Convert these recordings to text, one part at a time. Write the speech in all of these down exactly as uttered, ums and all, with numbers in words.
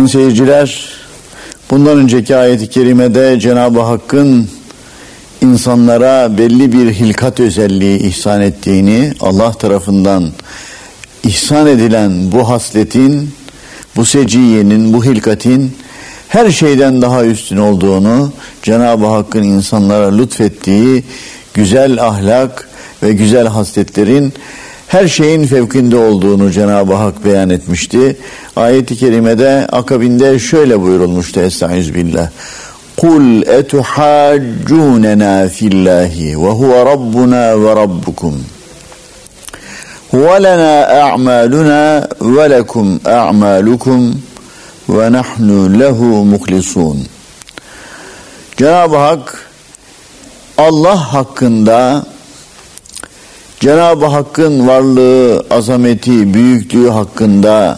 Sayın seyirciler, bundan önceki ayet-i kerimede Cenab-ı Hakk'ın insanlara belli bir hilkat özelliği ihsan ettiğini, Allah tarafından ihsan edilen bu hasletin, bu seciyenin, bu hilkatin her şeyden daha üstün olduğunu, Cenab-ı Hakk'ın insanlara lütfettiği güzel ahlak ve güzel hasletlerin her şeyin fevkinde olduğunu Cenab-ı Hak beyan etmişti. Ayet-i kerimede akabinde şöyle buyurulmuştu: Estağfirullah. Kul etuhaccunena fillahi ve huve rabbuna ve rabbukum. Huve lena a'maluna ve lekum a'malukum ve nahnu lehu muhlisun. Cenab-ı Hak Allah hakkında, Cenab-ı Hakk'ın varlığı, azameti, büyüklüğü hakkında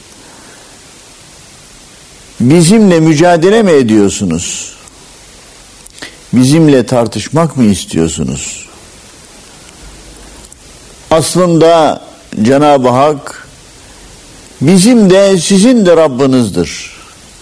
bizimle mücadele mi ediyorsunuz? Bizimle tartışmak mı istiyorsunuz? Aslında Cenab-ı Hak bizim de sizin de Rabbinizdir.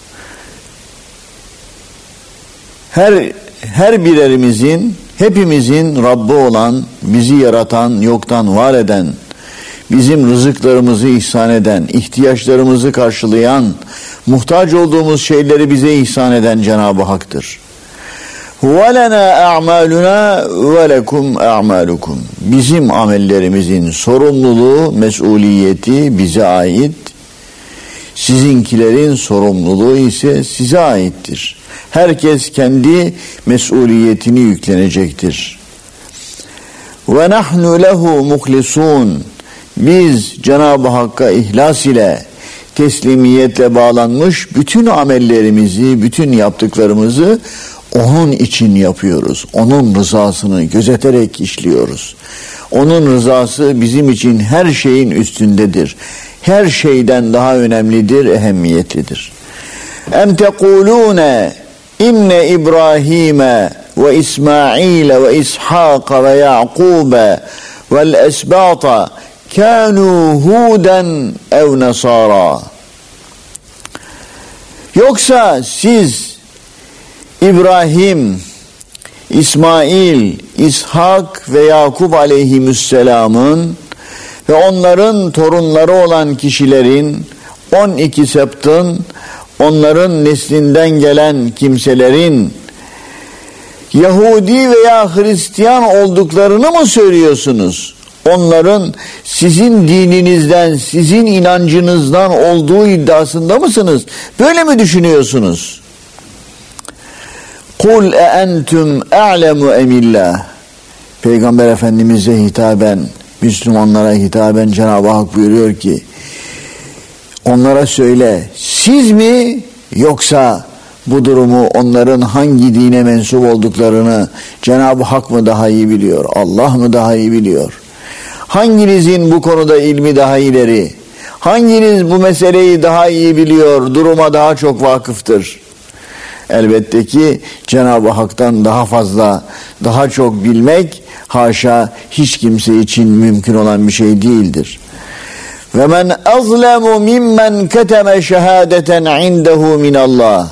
Her her birerimizin, hepimizin Rabbi olan, bizi yaratan, yoktan var eden, bizim rızıklarımızı ihsan eden, ihtiyaçlarımızı karşılayan, muhtaç olduğumuz şeyleri bize ihsan eden Cenab-ı Hak'tır. وَلَنَا أَعْمَالُنَا وَلَكُمْ أَعْمَالُكُمْ. Bizim amellerimizin sorumluluğu, mesuliyeti bize ait. Sizinkilerin sorumluluğu ise size aittir. Herkes kendi mesuliyetini yüklenecektir. وَنَحْنُ لَهُ مُخْلِصُونَ. Biz Cenab-ı Hakk'a ihlas ile, teslimiyetle bağlanmış bütün amellerimizi, bütün yaptıklarımızı onun için yapıyoruz. Onun rızasını gözeterek işliyoruz. Onun rızası bizim için her şeyin üstündedir. Her şeyden daha önemlidir, ehemmiyetlidir. Em tekulune inne İbrahim'e ve İsmail ve İshak ve Yaqub vel esbata kânû hûden ev nasara. Yoksa siz İbrahim, İsmail, İshak ve Yakup aleyhisselamın ve onların torunları olan kişilerin, on iki septın, onların neslinden gelen kimselerin Yahudi veya Hristiyan olduklarını mı söylüyorsunuz? Onların sizin dininizden, sizin inancınızdan olduğu iddiasında mısınız? Böyle mi düşünüyorsunuz? Kul e entum a'lemu emillah. Peygamber Efendimiz'e hitaben, Müslümanlara hitaben Cenab-ı Hak buyuruyor ki, onlara söyle, siz mi yoksa bu durumu, onların hangi dine mensup olduklarını Cenab-ı Hak mı daha iyi biliyor, Allah mı daha iyi biliyor? Hanginizin bu konuda ilmi daha ileri? Hanginiz bu meseleyi daha iyi biliyor, duruma daha çok vakıftır? Elbette ki Cenab-ı Hak'tan daha fazla, daha çok bilmek haşa hiç kimse için mümkün olan bir şey değildir. Ve men azlemu mimmen keteme şehadeten indehu min Allah.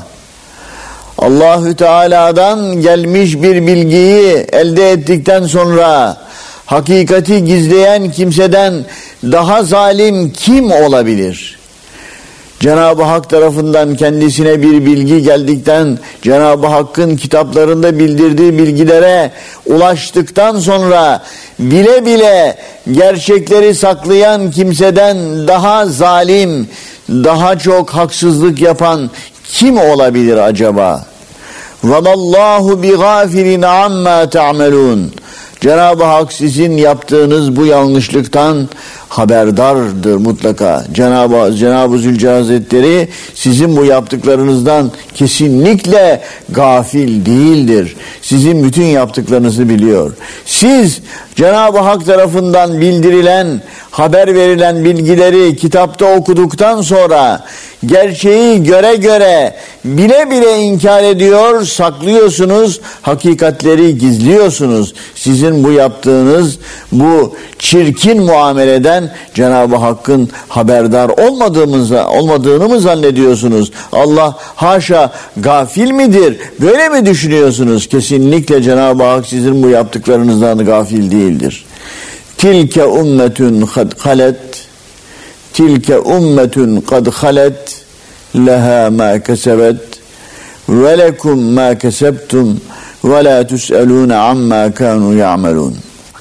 Allahü Teala'dan gelmiş bir bilgiyi elde ettikten sonra hakikati gizleyen kimseden daha zalim kim olabilir? Cenab-ı Hak tarafından kendisine bir bilgi geldikten, Cenab-ı Hakk'ın kitaplarında bildirdiği bilgilere ulaştıktan sonra bile bile gerçekleri saklayan kimseden daha zalim, daha çok haksızlık yapan kim olabilir acaba? وَمَاللّٰهُ بِغَافِرٍ عَمَّا تَعْمَلُونَ. Cenab-ı Hak sizin yaptığınız bu yanlışlıktan haberdardır mutlaka. Cenab-ı Cenab-ı Zülcelal Hazretleri sizin bu yaptıklarınızdan kesinlikle gafil değildir. Sizin bütün yaptıklarınızı biliyor. Siz Cenab-ı Hak tarafından bildirilen, haber verilen bilgileri kitapta okuduktan sonra gerçeği göre göre bile bile inkar ediyor, saklıyorsunuz, hakikatleri gizliyorsunuz. Sizin bu yaptığınız bu çirkin muameleden Cenab-ı Hakk'ın haberdar olmadığımızı, olmadığını mı zannediyorsunuz? Allah haşa gafil midir? Böyle mi düşünüyorsunuz? Kesinlikle Cenab-ı Hak sizin bu yaptıklarınızdan gafil değildir. Tilke ummetun kad halet Tilke ummetun kad halet leha ma kesebet ve lekum ma kesebtum ve la tus'alun amma kanu ya'malun.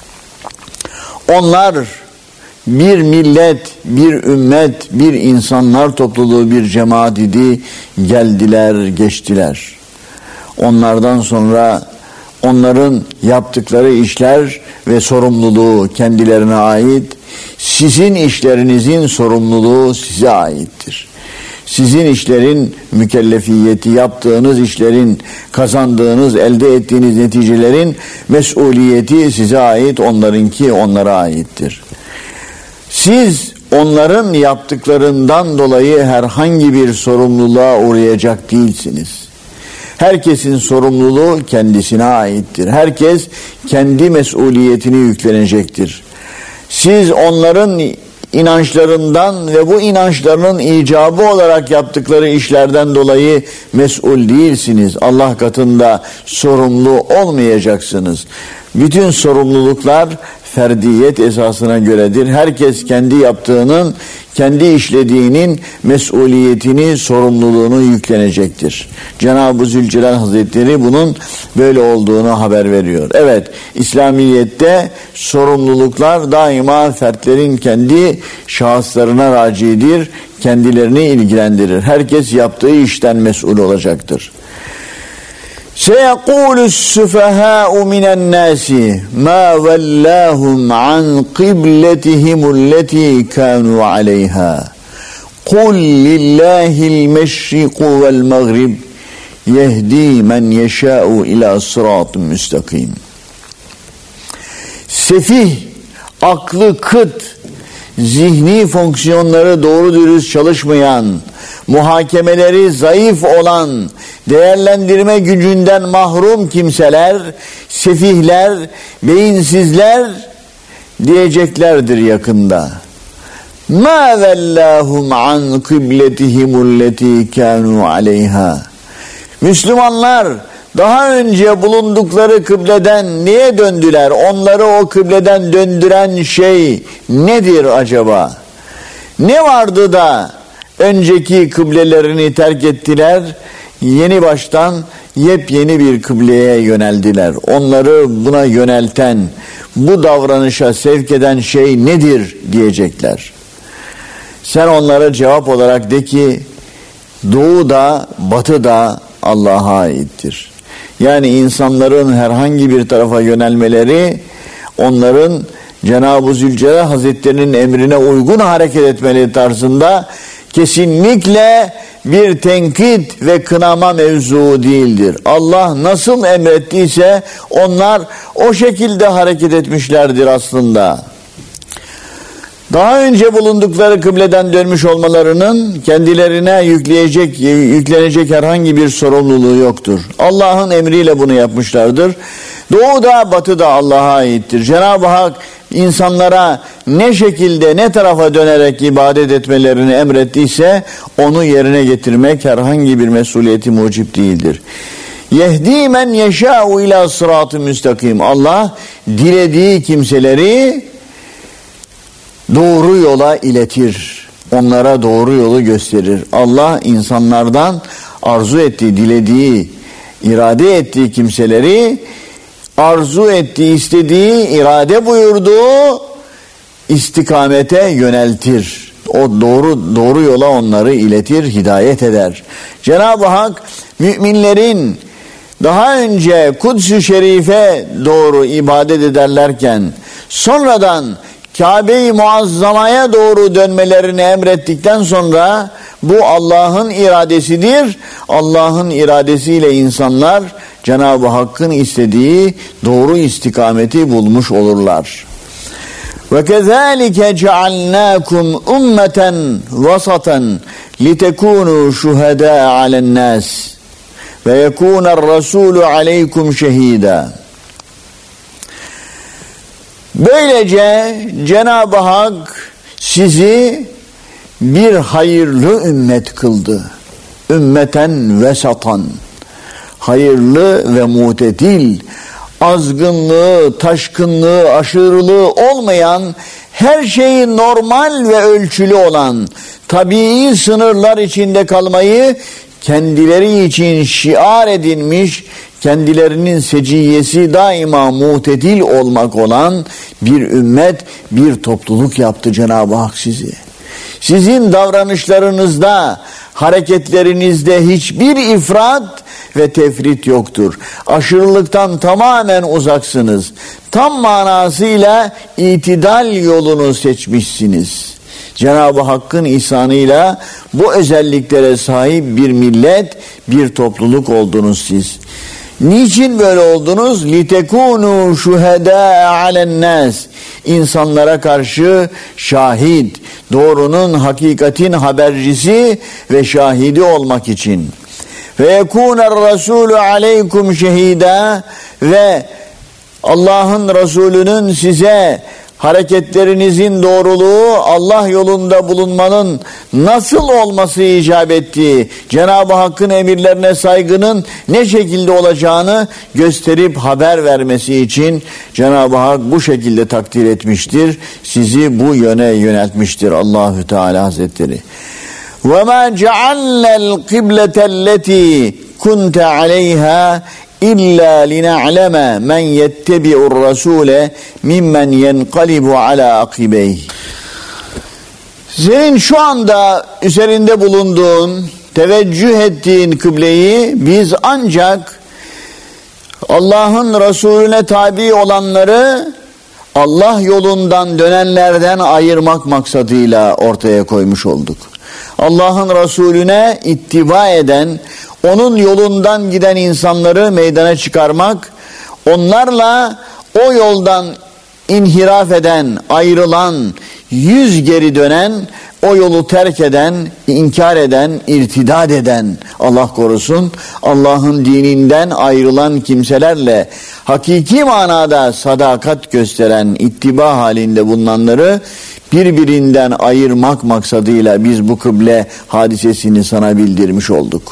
Onlar bir millet, bir ümmet, bir insanlar topluluğu, bir cemaat idi. Geldiler, geçtiler. Onlardan sonra onların yaptıkları işler ve sorumluluğu kendilerine ait. Sizin işlerinizin sorumluluğu size aittir. Sizin işlerin mükellefiyeti, yaptığınız işlerin, kazandığınız, elde ettiğiniz neticelerin mesuliyeti size ait, onlarınki onlara aittir. Siz onların yaptıklarından dolayı herhangi bir sorumluluğa uğrayacak değilsiniz. Herkesin sorumluluğu kendisine aittir. Herkes kendi mesuliyetini yüklenecektir. Siz onların inançlarından ve bu inançlarının icabı olarak yaptıkları işlerden dolayı mesul değilsiniz. Allah katında sorumlu olmayacaksınız. Bütün sorumluluklar ferdiyet esasına göredir. Herkes kendi yaptığının, kendi işlediğinin mesuliyetini, sorumluluğunu yüklenecektir. Cenab-ı Zülcelal Hazretleri bunun böyle olduğunu haber veriyor. Evet, İslamiyet'te sorumluluklar daima fertlerin kendi şahıslarına racidir, kendilerini ilgilendirir. Herkes yaptığı işten mesul olacaktır. سَيَقُولُ السُّفَهَاءُ مِنَ النَّاسِ مَا وَلَّاهُمْ عَنْ قِبْلَتِهِمُ الَّتِي كَانُوا عَلَيْهَا قُلْ لِلَّهِ الْمَشْرِقُ وَالْمَغْرِبُ يَهْدِي مَنْ يَشَاءُ إِلَى صِرَاطٍ مُسْتَقِيمٍ. Sefih, aklı kıt, zihni fonksiyonları doğru dürüst çalışmayan, muhakemeleri zayıf olan, değerlendirme gücünden mahrum kimseler, sefihler, beyinsizler diyeceklerdir yakında. مَا وَلَّاهُمْ عَنْ قِبْلَتِهِمُ الَّتِي كَانُوا عَلَيْهَا. Müslümanlar daha önce bulundukları kıbleden niye döndüler? Onları o kıbleden döndüren şey nedir acaba? Ne vardı da önceki kıblelerini terk ettiler, yeni baştan yepyeni bir kıbleye yöneldiler. Onları buna yönelten, bu davranışa sevk eden şey nedir diyecekler. Sen onlara cevap olarak de ki, doğu da batı da Allah'a aittir. Yani insanların herhangi bir tarafa yönelmeleri, onların Cenab-ı Zülcelal Hazretleri'nin emrine uygun hareket etmeleri tarzında kesinlikle bir tenkit ve kınama mevzuu değildir. Allah nasıl emrettiyse onlar o şekilde hareket etmişlerdir aslında. Daha önce bulundukları kıbleden dönmüş olmalarının kendilerine yükleyecek, yüklenecek herhangi bir sorumluluğu yoktur. Allah'ın emriyle bunu yapmışlardır. Doğu da batı da Allah'a aittir. Cenab-ı Hak insanlara ne şekilde, ne tarafa dönerek ibadet etmelerini emrettiyse onu yerine getirmek herhangi bir mesuliyeti mucip değildir. Yehdi men yeşâ'u ilâ sırat-ı müstakim. Allah dilediği kimseleri doğru yola iletir. Onlara doğru yolu gösterir. Allah insanlardan arzu ettiği, dilediği, irade ettiği kimseleri arzu ettiği, istediği, irade buyurduğu istikamete yöneltir. O doğru doğru yola onları iletir, hidayet eder. Cenab-ı Hak müminlerin daha önce Kuds-ı Şerif'e doğru ibadet ederlerken sonradan Kabe-i Muazzama'ya doğru dönmelerini emrettikten sonra bu Allah'ın iradesidir. Allah'ın iradesiyle insanlar Cenab-ı Hakk'ın istediği doğru istikameti bulmuş olurlar. Ve kezalike cealnakum ummeten vasaten litekunu şuhada alen nas ve yekuner rasulu aleykum şehida. Böylece Cenab-ı Hak sizi bir hayırlı ümmet kıldı. Ümmeten vesatan. Hayırlı ve mutedil, azgınlığı, taşkınlığı, aşırılığı olmayan, her şeyi normal ve ölçülü olan, tabii sınırlar içinde kalmayı kendileri için şiar edinmiş, kendilerinin seciyesi daima mutedil olmak olan bir ümmet, bir topluluk yaptı Cenab-ı Hak sizi. Sizin davranışlarınızda, hareketlerinizde hiçbir ifrat ve tefrit yoktur. Aşırılıktan tamamen uzaksınız. Tam manasıyla itidal yolunu seçmişsiniz. Cenab-ı Hakk'ın ihsanıyla bu özelliklere sahip bir millet, bir topluluk oldunuz siz. Niçin böyle oldunuz? لِتَكُونُوا شُهَدَاءَ عَلَى النَّاسِ İnsanlara karşı şahit, doğrunun, hakikatin habercisi ve şahidi olmak için. وَيَكُونَ الرَّسُولُ عَلَيْكُمْ شَهِيدًا Ve Allah'ın Resulü'nün size hareketlerinizin doğruluğu, Allah yolunda bulunmanın nasıl olması icap ettiği, Cenab-ı Hakk'ın emirlerine saygının ne şekilde olacağını gösterip haber vermesi için Cenab-ı Hak bu şekilde takdir etmiştir. Sizi bu yöne yöneltmiştir Allahü Teala Hazretleri. وَمَا جَعَلَّ الْقِبْلَةَ الَّتِي كُنْتَ عَلَيْهَا İlla lina'leme men yettebi'ur rasule mimmen yenqalibu ala akibeyh. Senin şu anda üzerinde bulunduğun, teveccüh ettiğin kıbleyi biz ancak Allah'ın Resulüne tabi olanları Allah yolundan dönenlerden ayırmak maksadıyla ortaya koymuş olduk. Allah'ın Resulüne ittiba eden, onun yolundan giden insanları meydana çıkarmak, onlarla o yoldan inhiraf eden, ayrılan, yüz geri dönen, o yolu terk eden, inkar eden, irtidat eden, Allah korusun, Allah'ın dininden ayrılan kimselerle hakiki manada sadakat gösteren, ittiba halinde bulunanları birbirinden ayırmak maksadıyla biz bu kıble hadisesini sana bildirmiş olduk.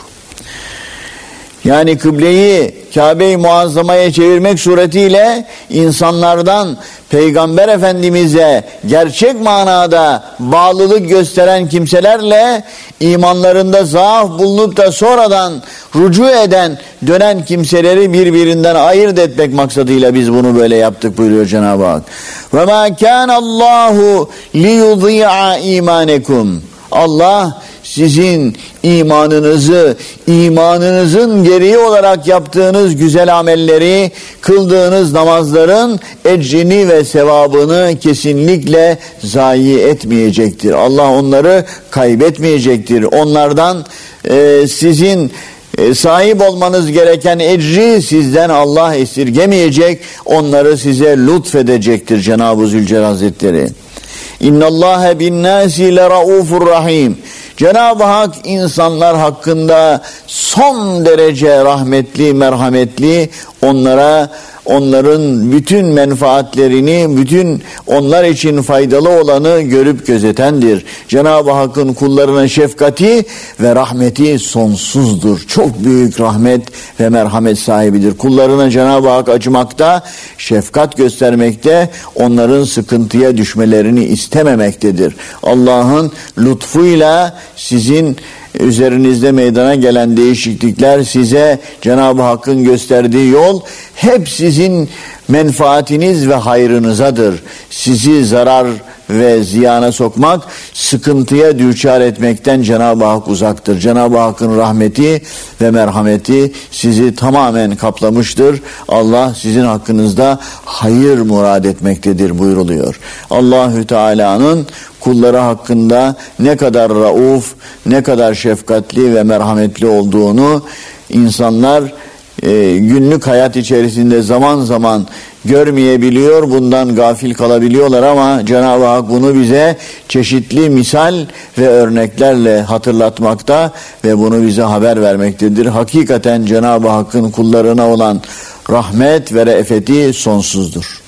Yani kıbleyi Kabe-i Muazzama'ya çevirmek suretiyle insanlardan Peygamber Efendimiz'e gerçek manada bağlılık gösteren kimselerle imanlarında zaaf bulunup da sonradan rücu eden, dönen kimseleri birbirinden ayırt etmek maksadıyla biz bunu böyle yaptık buyuruyor Cenab-ı Hak. وَمَا كَانَ اللّٰهُ لِيُضِيعَ اِيمَانَكُمْ Allah sizin imanınızı, imanınızın gereği olarak yaptığınız güzel amelleri, kıldığınız namazların ecrini ve sevabını kesinlikle zayi etmeyecektir. Allah onları kaybetmeyecektir. Onlardan e, sizin e, sahip olmanız gereken ecri sizden Allah esirgemeyecek. Onları size lütfedecektir Cenab-ı Zülcelal Hazretleri. İnnallâhe binnâsi lerâufur rahîm. Cenab-ı Hak insanlar hakkında son derece rahmetli, merhametli, onlara onların bütün menfaatlerini, bütün onlar için faydalı olanı görüp gözetendir. Cenab-ı Hakk'ın kullarına şefkati ve rahmeti sonsuzdur. Çok büyük rahmet ve merhamet sahibidir. Kullarına Cenab-ı Hak acımakta, şefkat göstermekte, onların sıkıntıya düşmelerini istememektedir. Allah'ın lütfuyla sizin üzerinizde meydana gelen değişiklikler size Cenab-ı Hakk'ın gösterdiği yol hep sizin menfaatiniz ve hayrınızadır. Sizi zarar ve ziyana sokmak, sıkıntıya düçar etmekten Cenab-ı Hak uzaktır. Cenab-ı Hakk'ın rahmeti ve merhameti sizi tamamen kaplamıştır. Allah sizin hakkınızda hayır murad etmektedir buyuruluyor. Allahü Teala'nın kulları hakkında ne kadar rauf, ne kadar şefkatli ve merhametli olduğunu insanlar e, günlük hayat içerisinde zaman zaman görmeyebiliyor, bundan gafil kalabiliyorlar ama Cenab-ı Hak bunu bize çeşitli misal ve örneklerle hatırlatmakta ve bunu bize haber vermektedir. Hakikaten Cenab-ı Hakk'ın kullarına olan rahmet ve re'feti sonsuzdur.